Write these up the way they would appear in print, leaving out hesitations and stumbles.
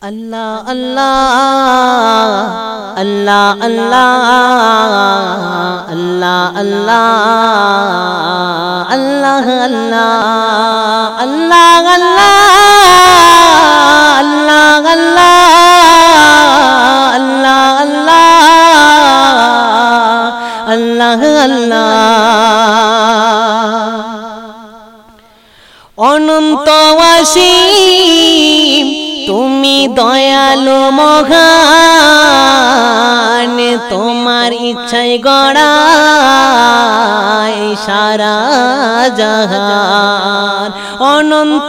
अल्लाह अल्लाह अल्लाह अल्लाह अल्लाह अल्लाह अल्लाह अल्लाह अल्लाह अल्लाह अल्लाह अल्लाह अल्लाह अल्लाह अल्लाह अनंत असीम তুমি দয়ালু মহান তোমার ইচ্ছায় গড়ায় সারা জাহান অনন্ত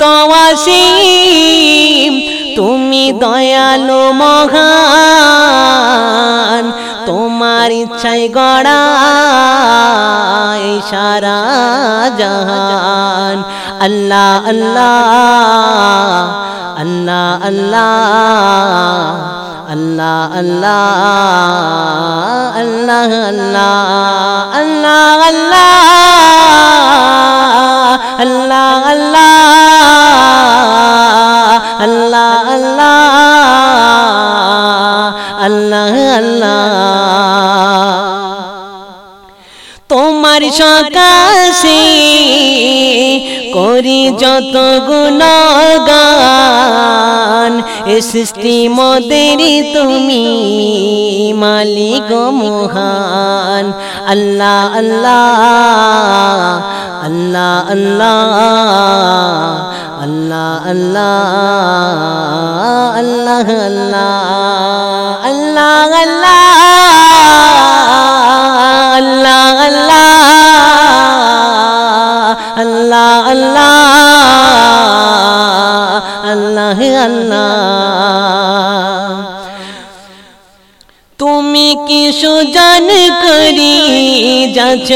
অসীম তুমি দয়ালু মহান তোমার ইচ্ছায় গড়ায় সারা জাহান আল্লাহ আল্লাহ अल्लाह अल्लाह अल्लाह अल्लाह अल्लाह अल्लाह अल्लाह अल्लाह अल्लाह अल्लाह अल्लाह अल्लाह अल्लाह তোমার সকাশে করি যত গুণগান এ সৃষ্টি মোদের তুমি মালিক মহান আল্লাহ আল্লাহ আল্লাহ আল্লাহ আল্লাহ আল্লাহ আল্লাহ আল্লাহ আল্লাহ अल्लाह अल्लाह अल्लाह अल्लाह তুমি কি সুজান করি যাচ্ছ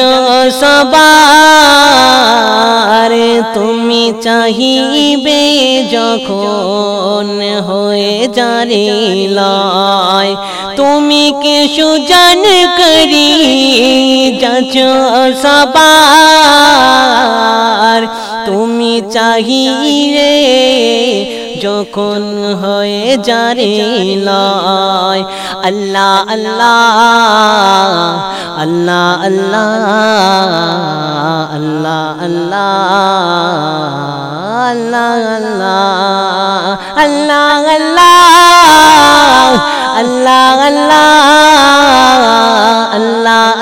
সবার তুমি চাহিবে যখন হয়ে যারে লয় তুমি কি সুজান করি যাচ্ছ সবার তুমি চাহিবে যখন হয়ে যারে লয় আল্লাহ আল্লাহ আল্লাহ আল্লাহ আল্লাহ আল্লাহ আল্লাহ আল্লাহ আল্লাহ আল্লাহ আল্লাহ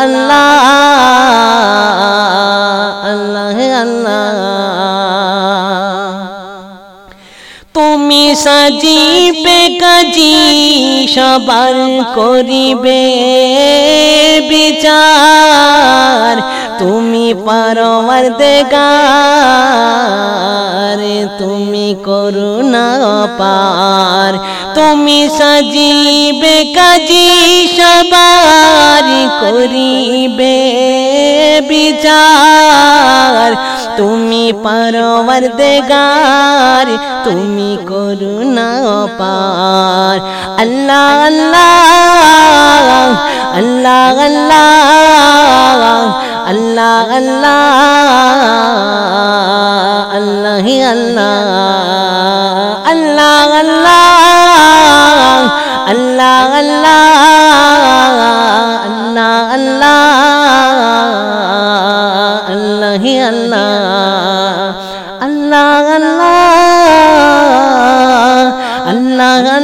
আল্লাহ আল্লাহ তুমি সাজিবে কাজী সবার করিবে বিচার তুমি পরওয়ারদিগার তুমি করুণা পার তুমি সাজিবে কাজী সবার করিবে বিচার তুমি পরওয়ারদিগার তুমি করুণা পার আল্লাহ আল্লাহ আল্লাহ আল্লাহ আল্লাহ আল্লাহ আল্লাহ আল্লাহ আল্লাহ আল্লাহ আল্লাহ আল্লাহ আল্লাহ আল্লাহ আল্লাহ আল্লাহ